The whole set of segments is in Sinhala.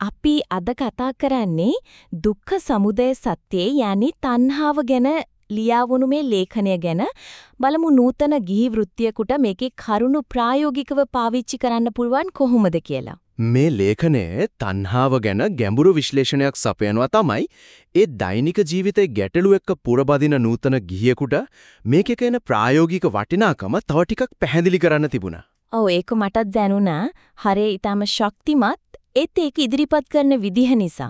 අපි අද කතා කරන්නේ දුක්ඛ සමුදය සත්‍යය යන්නේ තණ්හාව ගැන ලියාවුණු මේ ලේඛනය ගැන බලමු නූතන ගිහි වෘත්තියකට මේකේ කරුණු ප්‍රායෝගිකව පාවිච්චි කරන්න පුළුවන් කොහොමද කියලා. මේ ලේඛනයේ තණ්හාව ගැන ගැඹුරු විශ්ලේෂණයක් සපයනවා තමයි ඒ දෛනික ජීවිතයේ ගැටලු එක්ක පුරබදින නූතන ගිහියෙකුට මේකේ කෙන ප්‍රායෝගික වටිනාකම තව ටිකක් පැහැදිලි කරන්න තිබුණා. ඔව් ඒක මටත් දැනුණා. හරිය ඊටම ශක්තිමත් ඒත් ඒක ඉදිරිපත් කරන විදිහ නිසා.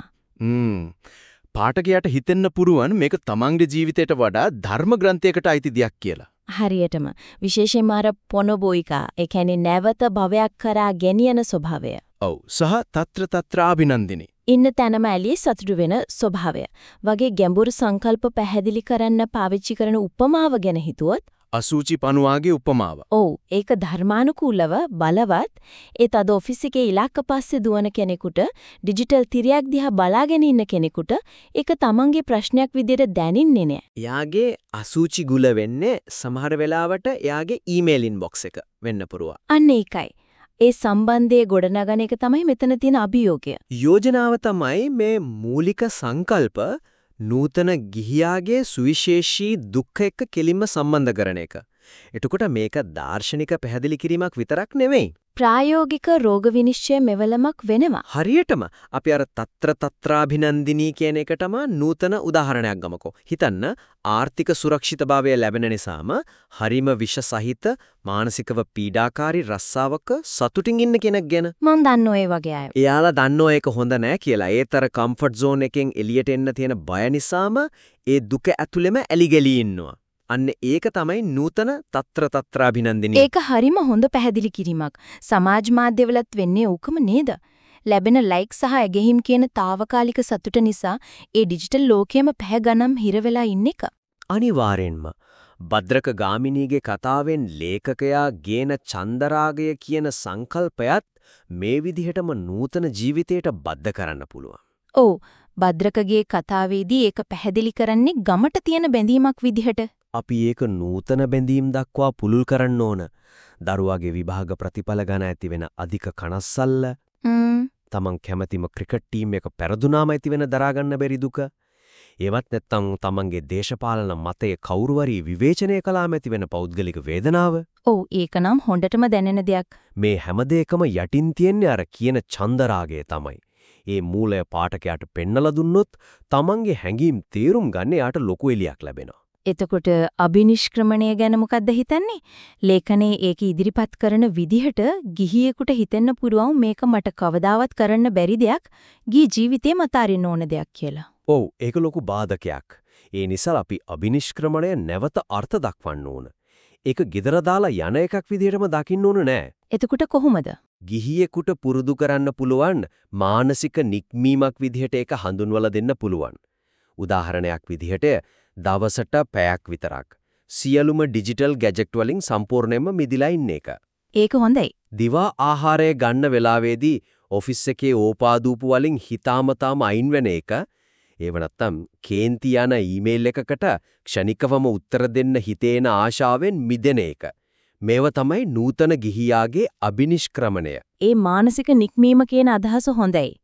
පාඨකයාට හිතෙන්න පුරුවන් මේක තමන්ගේ ජීවිතයට වඩා ධර්ම ග්‍රන්ථයකට අයිති දෙයක් කියලා. හරියටම විශේෂයෙන්ම අර පොනොබෝයිකා ඒ කියන්නේ නැවත භවයක් කරා ගෙනියන ස්වභාවය. ඔව් සහ తත්‍ර අභිනන්දිනී. ඉන්න තැනම ඇලී සතුටු වෙන ස්වභාවය. වගේ ගැඹුරු සංකල්ප පැහැදිලි කරන්න පාවිච්චි කරන උපමාව ගැන හිතුවොත් අසුචි පණුවාගේ උපමාව. ඔව් ඒක ධර්මානුකූලව බලවත් ඒත් අද ඔෆිස් එකේ ඉලක්ක පස්සේ දුවන කෙනෙකුට ඩිජිටල් තිරයක් දිහා බලාගෙන ඉන්න කෙනෙකුට ඒක තමන්ගේ ප්‍රශ්නයක් විදිහට දැනින්නේ නෑ. එයාගේ අසුචි ගුල වෙන්නේ සමහර වෙලාවට එයාගේ ඊමේල් ඉන්බොක්ස් එක වෙන්න පුරුවා. අන්න ඒකයි. ඒ සම්බන්ධයේ ගොඩනගන එක තමයි මෙතන තියෙන අභියෝගය. යෝජනාව තමයි මේ මූලික සංකල්ප නූතන ගිහියාගේ සුවිශේෂී දුක්ඛ එක්ක කෙලින්ම සම්බන්ධ කරන එක. එතකොට මේක දාර්ශනික පැහැදිලි කිරීමක් විතරක් නෙවෙයි. ප්‍රායෝගික රෝග විනිශ්චය මෙවලමක් වෙනවා. හරියටම අපි අර తත්‍රාභිනන්දිනී කියන එකටම නූතන උදාහරණයක් ගමකෝ. හිතන්න ආර්ථික සුරක්ෂිතභාවය ලැබෙන නිසාම හරිම විෂ සහිත මානසිකව පීඩාකාරී රස්සාවක සතුටින් ඉන්න කෙනෙක් ගැන. මම දන්නෝ ඒ වගේ අය. එයාලා දන්නෝ ඒක හොඳ නෑ කියලා. ඒතර කම්ෆර්ට් zone එකෙන් එළියට එන්න තියෙන බය නිසාම ඒ දුක ඇතුළෙම ඇලිගලී ඉන්නවා. අන්න ඒක තමයි නූතන తත්‍රාභිනන්දිනී. ඒක හරිම හොඳ පැහැදිලි කිරීමක්. සමාජ මාධ්‍යවලත් වෙන්නේ ඕකම නේද? ලැබෙන ලයික් සහ ඇගෙහිම් කියන తాවකාලික සතුට නිසා ඒ ඩිජිටල් ලෝකයේම පැහැ ගණන් හිර වෙලා ඉන්න එක. අනිවාර්යෙන්ම භද්‍රක ගාමිණීගේ කතාවෙන් ලේඛකයා ගේන චන්දරාගය කියන සංකල්පයත් මේ විදිහටම නූතන ජීවිතයට බද්ධ කරන්න පුළුවන්. ඔව් භද්‍රකගේ කතාවේදී ඒක පැහැදිලි කරන්නේ ගමට තියෙන බැඳීමක් විදිහට. අපි ඒක නූතන බැඳීම් දක්වා පුළුල් කරන්න ඕන. දරුවාගේ විභාග ප්‍රතිඵල ගැන ඇති වෙන අධික කනස්සල්ල, තමන් කැමතිම ක්‍රිකට් ටීම් එක පෙරදුනාම ඇති වෙන දරා ගන්න බැරි දුක, ඒවත් නැත්තම් තමන්ගේ දේශපාලන මතය කවුරුවරි විවේචනය කළාම ඇති වෙන පෞද්ගලික වේදනාව. ඔව් ඒක නම් හොඳටම දැනෙන දෙයක්. මේ හැම දෙයකම යටින් තියෙන්නේ අර කියන චන්දරාගය තමයි. ඒ මූලය පාඨකයාට පෙන්නලා දුන්නොත් තමන්ගේ හැඟීම් තේරුම් ගන්න යාට ලොකු එලියක් ලැබෙනවා. එතකොට අබිනිෂ්ක්‍රමණය ගැන මොකද්ද හිතන්නේ? ලේඛනයේ ඒක ඉදිරිපත් කරන විදිහට ගිහියෙකුට හිතෙන්න පුරුවන් මේක මට කවදාවත් කරන්න බැරි දෙයක්, ගිහි ජීවිතේ මත අරින්න ඕන දෙයක් කියලා. ඔව් ඒක ලොකු බාධකයක්. ඒ නිසා අපි අබිනිෂ්ක්‍රමණය නැවත අර්ථ දක්වන්න ඕන. ඒක gedara දාලා යන එකක් විදිහටම දකින්න ඕන නෑ. එතකොට කොහොමද? ගිහියෙකුට පුරුදු කරන්න පුළුවන් මානසික නික්මීමක් විදිහට ඒක හඳුන්වලා දෙන්න පුළුවන්. උදාහරණයක් විදිහට දවසට පැයක් විතරක් සියලුම ඩිජිටල් ගැජට් වලින් සම්පූර්ණයෙන්ම මිදිලා ඉන්න එක. ඒක හොඳයි. දිවා ආහාරය ගන්න වෙලාවේදී ඔෆිස් එකේ ඕපාදූප වලින් හිතාමතාම අයින් වෙන එක. ඒව නැත්තම් කේන්ති යන ඊමේල් එකකට ක්ෂණිකවම උත්තර දෙන්න හිතේන ආශාවෙන් මිදෙන එක. මේව තමයි නූතන ගිහියාගේ අබිනිෂ්ක්‍රමණය. ඒ මානසික නික්මීම කියන අදහස හොඳයි.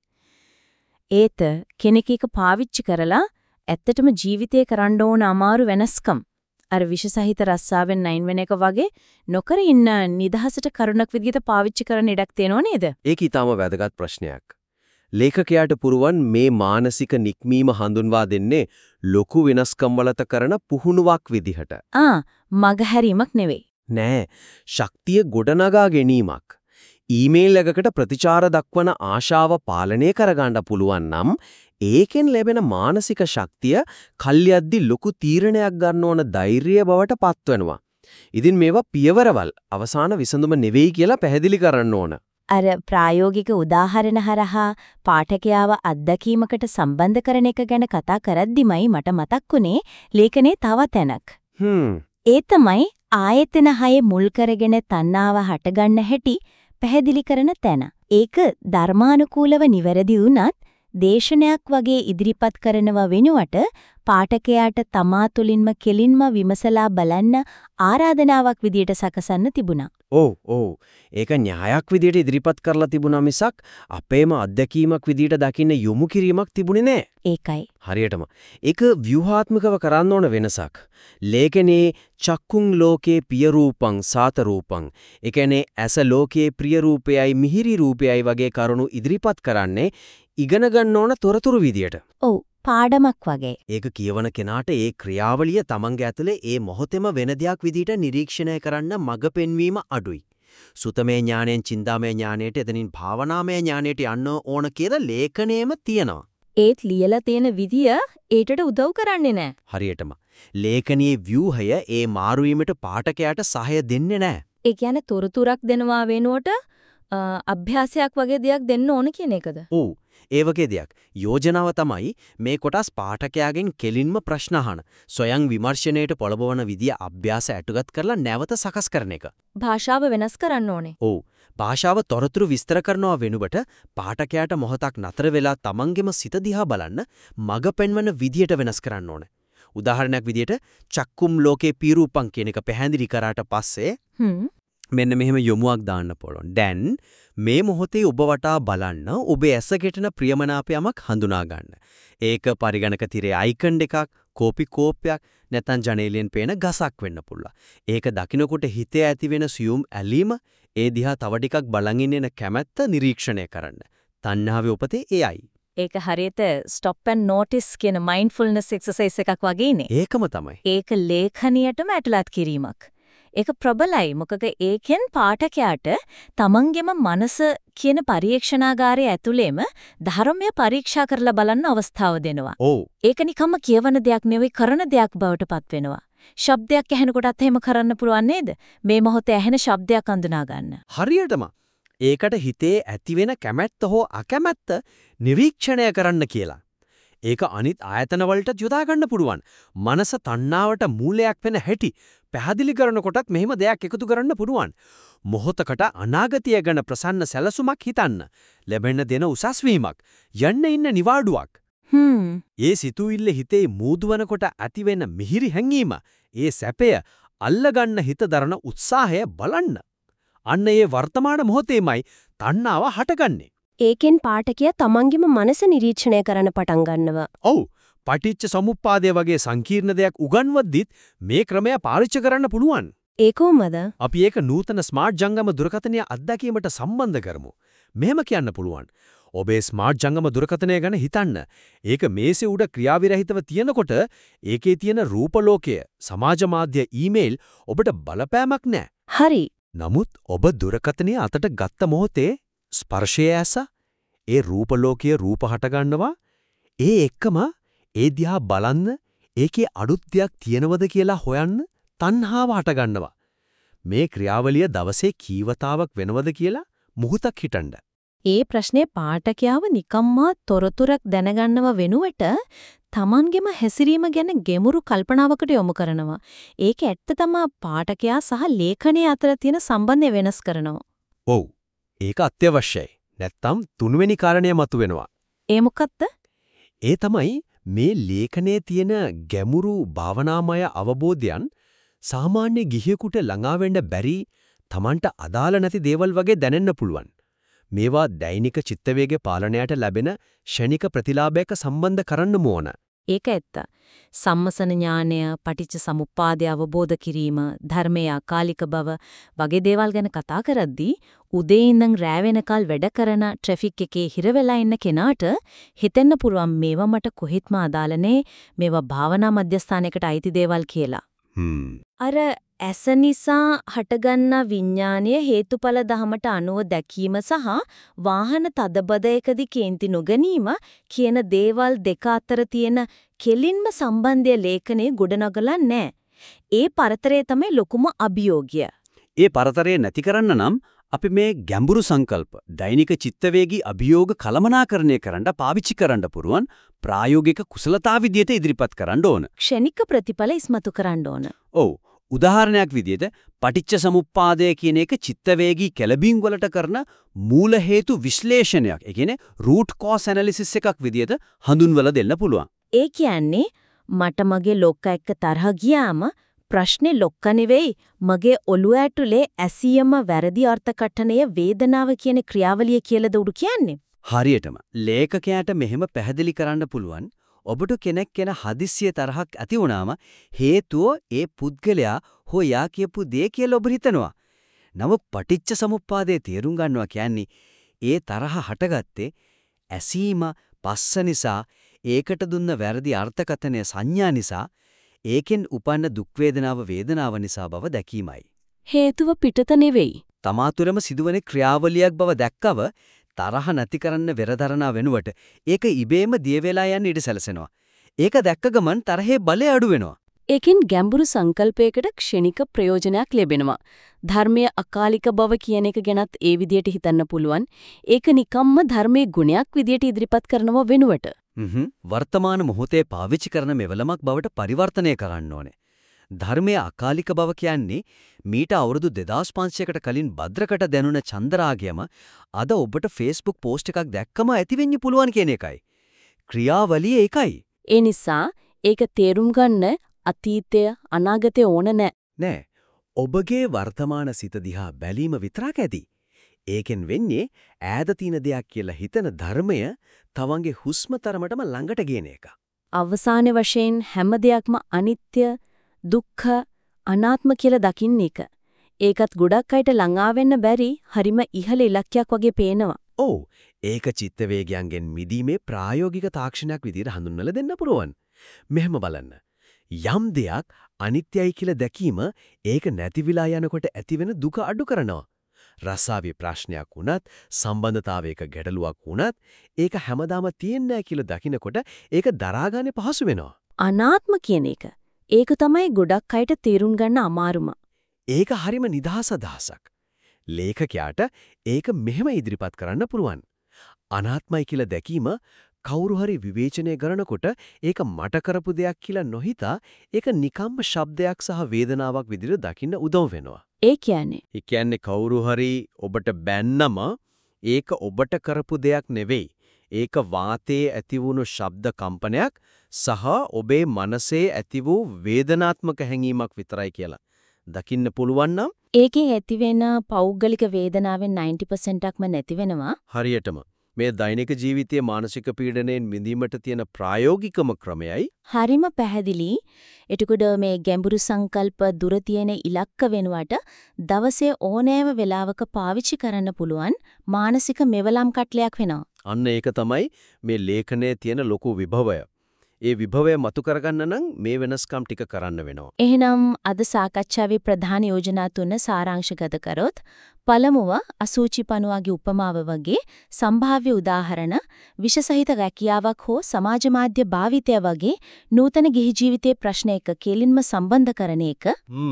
ඒත කෙනෙක් එක පාවිච්චි කරලා ඇත්තටම ජීවිතේ කරන්න ඕන අමාරු වෙනස්කම් අර විෂසහිත රස්සාවෙන් නයින් වෙන එක වගේ නොකර ඉන්න නිදහසට කරුණක් විදිහට පාවිච්චි කරන්න ඉඩක් තියෙනව නේද? ඒක ඊටම වැදගත් ප්‍රශ්නයක්. ලේඛකයාට පුරුවන් මේ මානසික නික්මීම හඳුන්වා දෙන්නේ ලොකු වෙනස්කම් වලට කරන පුහුණුවක් විදිහට. මගහැරීමක් නෙවෙයි. නෑ, ශක්තිය ගොඩනගා ගැනීමක්. ඊමේල් එකකට ප්‍රතිචාර දක්වන ආශාව පාලනය කරගන්න පුළුවන් නම් ඒකෙන් ලැබෙන මානසික ශක්තිය කල්යද්දි ලොකු තීරණයක් ගන්න ඕන ධෛර්යය බවට පත්වෙනවා. ඉතින් මේවා පියවරවල් අවසාන විසඳුම නෙවෙයි කියලා පැහැදිලි කරන්න ඕන. අර ප්‍රායෝගික උදාහරණ හරහා පාඨකයාව අත්දැකීමකට සම්බන්ධ කරන එක ගැන කතා කරද්දිමයි මට මතක් වුණේ ලේඛනයේ තව තැනක්. ඒ තමයි ආයතන 6 මුල් කරගෙන තණ්හාව හටගන්න හැටි පැහැදිලි කරන තැන. ඒක ධර්මානුකූලව නිවැරදි වුණත් දේශනයක් වගේ ඉදිරිපත් කරනවා වෙනුවට පාඨකයාට තමා තුළින්ම කෙලින්ම විමසලා බලන්න ආරාධනාවක් විදියට සකසන්න තිබුණා. ඔව්. ඒක න්‍යායක් විදියට ඉදිරිපත් කරලා තිබුණා මිසක් අපේම අත්දැකීමක් විදියට දකින්න යොමු කිරීමක් තිබුණේ නෑ. ඒකයි. හරියටම. ඒක ව්‍යුහාත්මකව කරන්න ඕන වෙනසක්. ලේඛනේ චක්කුං ලෝකේ පිය රූපං සාත රූපං. ඒ කියන්නේ ඇස ලෝකේ ප්‍රිය රූපයයි මිහිරි රූපයයි වගේ කරුණු ඉදිරිපත් කරන්නේ ඉගෙන ගන්න ඕන තොරතුරු විදියට. ඔව්. පාඩමක් වගේ. ඒක කියවන කෙනාට ඒ ක්‍රියාවලිය තමන්ගේ ඇතුලේ ඒ මොහොතේම වෙන දෙයක් විදියට නිරීක්ෂණය කරන්න මඟ පෙන්වීම අඩුයි. සුතමේ ඥාණයෙන් චින්තාමේ ඥාණයට එතනින් භාවනාමය ඥාණයට යන්න ඕන කියලා ලේඛනයේම තියෙනවා. ඒත් ලියලා තියෙන විදිය ඒටට උදව් කරන්නේ නැහැ. හරියටම. ලේඛනයේ ව්‍යුහය ඒ මාරු වීමට පාඨකයාට සහාය දෙන්නේ නැහැ. ඒ කියන්නේ තොරතුරක් දෙනවා වෙනුවට අභ්‍යාසයක් වගේ දෙයක් දෙන්න ඕන කියන එකද? ඔව්. ඒ වගේ දෙයක්. යෝජනාව තමයි මේ කොටස් පාඨකයාගෙන් කෙලින්ම ප්‍රශ්න අහන, සොයං විමර්ශනයේට පොළඹවන විදිය අභ්‍යාස ඇටුගත් කරලා නැවත සකස් කරන එක. භාෂාව වෙනස් කරන්න ඕනේ. ඔව්. භාෂාව තොරතුරු විස්තර කරනවා වෙනුවට පාඨකයාට මොහොතක් නතර වෙලා තමන්ගෙම සිත දිහා බලන්න මඟ පෙන්වන විදියට වෙනස් කරන්න ඕනේ. උදාහරණයක් විදියට චක්කුම් ලෝකේ පීරූපං කියන එක පැහැදිලි කරාට පස්සේ මෙන්න මෙහෙම යොමුවක් දාන්න පුළුවන්. දැන් මේ මොහොතේ ඔබ වටා බලන්න ඔබේ ඇස ගැටෙන ප්‍රියමනාපයමක් හඳුනා ගන්න. ඒක පරිගණක තිරේ අයිකන් එකක්, කෝපි කෝපයක්, නැත්නම් ජනේලෙන් පේන ගසක් වෙන්න පුළුවන්. ඒක දකින්නකොට හිතේ ඇති වෙන සියුම් ඇලීම, ඒ දිහා තව ටිකක් බලන් ඉන්න කැමැත්ත නිරීක්ෂණය කරන්න. තණ්හාවේ උපතේ එයයි. ඒක හරියට stop and notice කියන mindfulness exercise එකක් වගේනේ. ඒකම තමයි. ඒක ලේඛනියටම ඇතුළත් කිරීමක්. ඒක ප්‍රබලයි. මොකද ඒකෙන් පාඨකයාට තමන්ගේම මනස කියන පරීක්ෂණාගාරය ඇතුළේම ධර්මය පරීක්ෂා කරලා බලන්න අවස්ථාව දෙනවා. ඔව්. ඒක නිකම්ම කියවන දෙයක් නෙවෙයි කරන දෙයක් බවට පත් වෙනවා. ශබ්දයක් ඇහෙනකොටත් එහෙම කරන්න පුළුවන් නේද? මේ මොහොතේ ඇහෙන ශබ්දයක් අඳුනා ගන්න. හරියටම. ඒකට හිතේ ඇතිවෙන කැමැත්ත හෝ අකමැත්ත නිරීක්ෂණය කරන්න කියලා. ඒක අනිත් ආයතන වලට යොදා ගන්න පුළුවන්. මනස තණ්හාවට මූලයක් වෙන හැටි පැහැදිලි කරනකොටත් මෙහෙම දෙයක් එකතු කරන්න පුළුවන්. මොහොතකට අනාගතය ගැන ප්‍රසන්න සැලසුමක් හිතන්න. ලැබෙන්න දෙන උසස් වීමක්. යන්න ඉන්න නිවාඩුවක්. ඒ සිතුවිල්ල හිතේ මූදුවනකොට ඇතිවෙන මිහිරි හැඟීම, ඒ සැපය අල්ලගන්න හිත දරන උත්සාහය බලන්න. අන්න ඒ වර්තමාන මොහොතේමයි තණ්හාව හටගන්නේ. ඒකෙන් පාඨකයා තමන්ගේම මනස නිරීක්ෂණය කරන්න පටන් ගන්නවා. ඔව්. පටිච්ච සමුප්පාදය වගේ සංකීර්ණ දෙයක් උගන්වද්දිත් මේ ක්‍රමය පාවිච්චි කරන්න පුළුවන්. ඒ කොහොමද? අපි ඒක නූතන ස්මාර්ට් ජංගම දුරකථනය අත්දැකීමට සම්බන්ධ කරමු. මෙහෙම කියන්න පුළුවන්. ඔබේ ස්මාර්ට් ජංගම දුරකථනය ගැන හිතන්න. ඒක මේසේ උඩ ක්‍රියාවිරහිතව තියෙනකොට ඒකේ තියෙන රූපලෝකය, සමාජ මාධ්‍ය, ඊමේල් ඔබට බලපෑමක් නැහැ. හරි. නමුත් ඔබ දුරකථනය අතට ගත්ත මොහොතේ ස්පර්ශයේ ඇස ඒ රූපලෝකයේ රූප හට ගන්නවා. ඒ එක්කම ඒ දිහා බලන්න, ඒකේ අඩුත් දෙයක් තියෙනවද කියලා හොයන්න තණ්හාව හට ගන්නවා. මේ ක්‍රියාවලිය දවසේ කීවතාවක් වෙනවද කියලා මුහුතක් හිතන්න. ඒ ප්‍රශ්නේ පාඨකයාව නිකම්ම තොරතුරක් දැනගන්නව වෙනුවට තමන්ගේම හැසිරීම ගැන ගැඹුරු කල්පනාවකට යොමු කරනවා. ඒක ඇත්ත තමයි පාඨකයා සහ ලේඛනයේ අතර තියෙන සම්බන්ධය වෙනස් කරනවා. ඔව්. ඒක අත්‍යවශ්‍යයි. නැත්තම් තුන්වෙනි කාරණය මතුවෙනවා. ඒ මොකක්ද? ඒ තමයි මේ ලේඛනයේ තියෙන ගැඹුරු භාවනාමය අවබෝධයන් සාමාන්‍ය ගිහියෙකුට ළඟා වෙන්න බැරි, Tamanට අදාළ නැති දේවල් වගේ දැනෙන්න පුළුවන්. මේවා දෛනික චිත්තවේග පාලනයට ලැබෙන ෂණික ප්‍රතිලාභයක සම්බන්ධ කරන්නම ඕන. ඒක ඇත්ත. සම්මසන ඥානය, පටිච්ච සමුප්පාදය අවබෝධ කිරීම, ධර්මයේ අකාලික බව වගේ දේවල් ගැන කතා කරද්දී උදේ ඉඳන් රෑ වෙනකල් වැඩ කරන ට්‍රැෆික් එකේ හිර වෙලා ඉන්න කෙනාට හිතෙන්න පුළුවන් මේවා මට කොහෙත්ම අදාළ නෑ, මේවා භාවනා මධ්‍යස්ථානයකට අයිති දේවල් කියලා. අර ඇස නිසා හටගන්න විඥානය හේතුඵල ධමයට අනුව දැකීම සහ වාහන තදබදයකදී කේන්ති නොගැනීම කියන දේවල් දෙක අතර තියෙන කෙලින්ම සම්බන්ධය ලේඛනයේ ගොඩනගලා නැහැ. ඒ පරතරය තමයි ලොකුම අභියෝගය. ඒ පරතරය නැති කරන්න නම් අපි මේ ගැඹුරු සංකල්ප දෛනික චිත්තවේගී අභියෝග කළමනාකරණය කරන්න පාවිච්චි කරන්න පුරුවන් ප්‍රායෝගික කුසලතා විදියට ඉදිරිපත් කරන්න ඕන. ක්ෂණික ප්‍රතිඵල ඉස්මතු කරන්න ඕන. ඔව්. උදාහරණයක් විදිහට පටිච්ච සමුප්පාදය කියන එක චිත්තවේගී කැළඹීම් වලට කරන මූල හේතු විශ්ලේෂණයක්. ඒ කියන්නේ root cause analysis එකක් විදිහට හඳුන්වලා දෙන්න පුළුවන්. ඒ කියන්නේ මට මගේ ලොක්කා එක්ක තරහ ගියාම ප්‍රශ්නේ ලොක්කා නෙවෙයි මගේ ඔළුව ඇතුලේ ඇසියම වැරදි අර්ථකථනය වේදනාව කියන ක්‍රියාවලිය කියලාද උඩු කියන්නේ. හරියටම ලේඛකයාට මෙහෙම පැහැදිලි කරන්න පුළුවන්. ඔබට කෙනෙක් කෙන හදිස්සිය තරහක් ඇති වුණාම හේතුව ඒ පුද්ගලයා හොයා කියපු දේ කියලා ඔබ හිතනවා. නමුත් පටිච්ච සමුප්පාදයේ තේරුම් ගන්නවා කියන්නේ ඒ තරහ හටගත්තේ ඇසීම පස්ස නිසා ඒකට දුන්න වැරදි අර්ථකථනය සංඥා නිසා ඒකෙන් උපන්න දුක් වේදනාව නිසා බව දැකීමයි. හේතුව පිටත නෙවෙයි. තමා තුළම සිදුවන ක්‍රියාවලියක් බව දැක්කව තරහ නැති කරන්න වෙරදරනා වෙනුවට ඒක ඉබේම දිය වෙලා යන්න ඉඩ සැලසෙනවා. ඒක දැක්ක ගමන් තරහේ බලය අඩු වෙනවා. ඒකෙන් ගැඹුරු සංකල්පයකට ක්ෂණික ප්‍රයෝජනයක් ලැබෙනවා. ධර්මයේ අකාලික බව කියන එක ගැනත් ඒ විදිහට හිතන්න පුළුවන්. ඒක නිකම්ම ධර්මයේ ගුණයක් විදිහට ඉදිරිපත් කරනව වෙනුවට. වර්තමාන මොහොතේ පාවිච්චි කරන මෙවලමක් බවට පරිවර්තනය කරන්න ඕනේ. ධර්මයේ අකාලික බව කියන්නේ මීට අවුරුදු 2500කට කලින් භද්‍රකට දැනුණ චන්දරාගයම අද ඔබට Facebook පෝස්ට් එකක් දැක්කම ඇති වෙන්න පුළුවන් කියන එකයි. ක්‍රියාවලිය ඒකයි. ඒ නිසා ඒක තේරුම් ගන්න අතීතය අනාගතය ඕන නෑ. ඔබගේ වර්තමාන සිත දිහා බැලීම විතරක් ඇති. ඒකෙන් වෙන්නේ ඈත තියෙන දෙයක් කියලා හිතන ධර්මය තවන්ගේ හුස්ම තරමටම ළඟට ගෙන එක. අවසාන වශයෙන් හැම දෙයක්ම අනිත්‍ය දුක්ඛ අනාත්ම කියලා දකින්න එක. ඒකත් ගොඩක් අයට ළඟා වෙන්න බැරි හරිම ඉහළ ඉලක්කයක් වගේ පේනවා. ඔව් ඒක චිත්ත වේගයන්ගෙන් මිදීමේ ප්‍රායෝගික තාක්ෂණයක් විදිහට හඳුන්වලා දෙන්න පුරවන්. මෙහෙම බලන්න. යම් දෙයක් අනිත්‍යයි කියලා දැකීම ඒක නැතිවිලා යනකොට ඇතිවෙන දුක අඩු කරනවා. රසාවේ ප්‍රශ්නයක් වුණත් සම්බන්ධතාවයක ගැටලුවක් වුණත් ඒක හැමදාම තියෙන්නේ කියලා දකිනකොට ඒක දරාගන්නේ පහසු වෙනවා. අනාත්ම කියන එක. ඒක තමයි ගොඩක් අයට තේරුම් ගන්න අමාරුම. ඒක හරිම නිදහස් අදහසක්. ලේඛකයාට ඒක මෙහෙම ඉදිරිපත් කරන්න පුළුවන්. අනාත්මයි කියලා දැකීම කවුරු හරි විවේචනය කරනකොට ඒක මට කරපු දෙයක් කියලා නොහිතා ඒක නිකම්ම ශබ්දයක් සහ වේදනාවක් විදිහට දකින්න උදව් වෙනවා. ඒ කියන්නේ කවුරු හරි ඔබට බැන්නම ඒක ඔබට කරපු දෙයක් නෙවෙයි. ඒක වාතයේ ඇති වුණු ශබ්ද කම්පනයක් සහ ඔබේ මනසේ ඇති වූ වේදනාත්මක හැඟීමක් විතරයි කියලා දකින්න පුළුවන් නම් ඒකෙන් ඇතිවෙන පෞද්ගලික වේදනාවෙන් 90%ක්ම නැති වෙනවා. හරියටම මේ දෛනික ජීවිතයේ මානසික පීඩනයෙන් මිදීමට තියෙන ප්‍රායෝගිකම ක්‍රමයයි හරිම පැහැදිලි. එතකොට මේ ගැඹුරු සංකල්ප දුර තියෙන ඉලක්ක වෙනුවට දවසේ ඕනෑම වෙලාවක පාවිච්චි කරන්න පුළුවන් මානසික මෙවලම් කට්ලයක් වෙනවා. අන්න ඒක තමයි මේ ලේඛනයේ තියෙන ලොකු විභවය. ඒ විභවය මතු කරගන්න නම් මේ වෙනස්කම් ටික කරන්න වෙනවා. එහෙනම් අද සාකච්ඡාවේ ප්‍රධාන යෝජනා තුන සාරාංශගත කරොත් පළමුව අසූචි පණුවාගේ උපමාව වගේ සම්භාව්‍ය උදාහරණ විෂසහිත රැකියාවක් හෝ සමාජ මාධ්‍ය භාවිතය වගේ නූතන ගිහි ජීවිතයේ ප්‍රශ්න එක කෙලින්ම සම්බන්ධ කරන එක.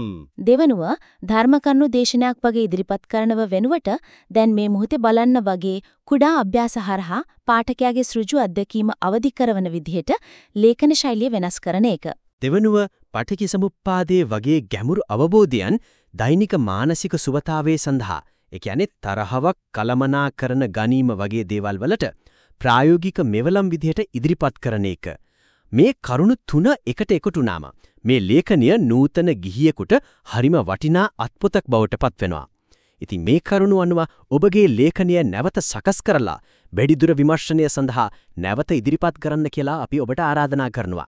දෙවනුව ධර්ම කරුණු දේශනාවක් වගේ ඉදිරිපත් කරනව වෙනුවට දැන් මේ මොහොතේ බලන්න වගේ කුඩා අභ්‍යාස හරහා පාඨකයාගේ සෘජු අත්දැකීම අවදි කරන විදිහට ලේඛන ශෛලිය වෙනස් කරන එක. දෙවනුව පටිච්ච සමුප්පාදයේ වගේ ගැඹුරු අවබෝධයන් දෛනික මානසික සුවතාවයේ සඳහා ඒ කියන්නේ තරහවක් කලමනාකරන ගැනීම වගේ දේවල් වලට ප්‍රායෝගික මෙවලම් විදිහට ඉදිරිපත් කරන එක. මේ කරුණු තුන එකට එකතුනාම මේ ලේඛනය නූතන ගිහියෙකුට හරිම වටිනා අත්පොතක් බවට පත් වෙනවා. ඉතින් මේ කරුණු අනුව ඔබගේ ලේඛනය නැවත සකස් කරලා වැඩිදුර විමර්ශනය සඳහා නැවත ඉදිරිපත් කරන්න කියලා අපි ඔබට ආරාධනා කරනවා.